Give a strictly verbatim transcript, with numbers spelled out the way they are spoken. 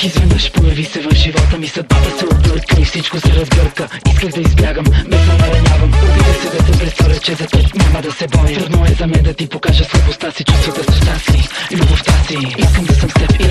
Изведнъж появи се в живота ми, съдбата се обърка и всичко се разгърка. Исках да избягам, без намерен нямам. Опитах се да те представя, че за теб няма да се боя. Трудно е за мен да ти покажа слабостта си, чувствата, страстта си, любовта си. Искам да съм с теб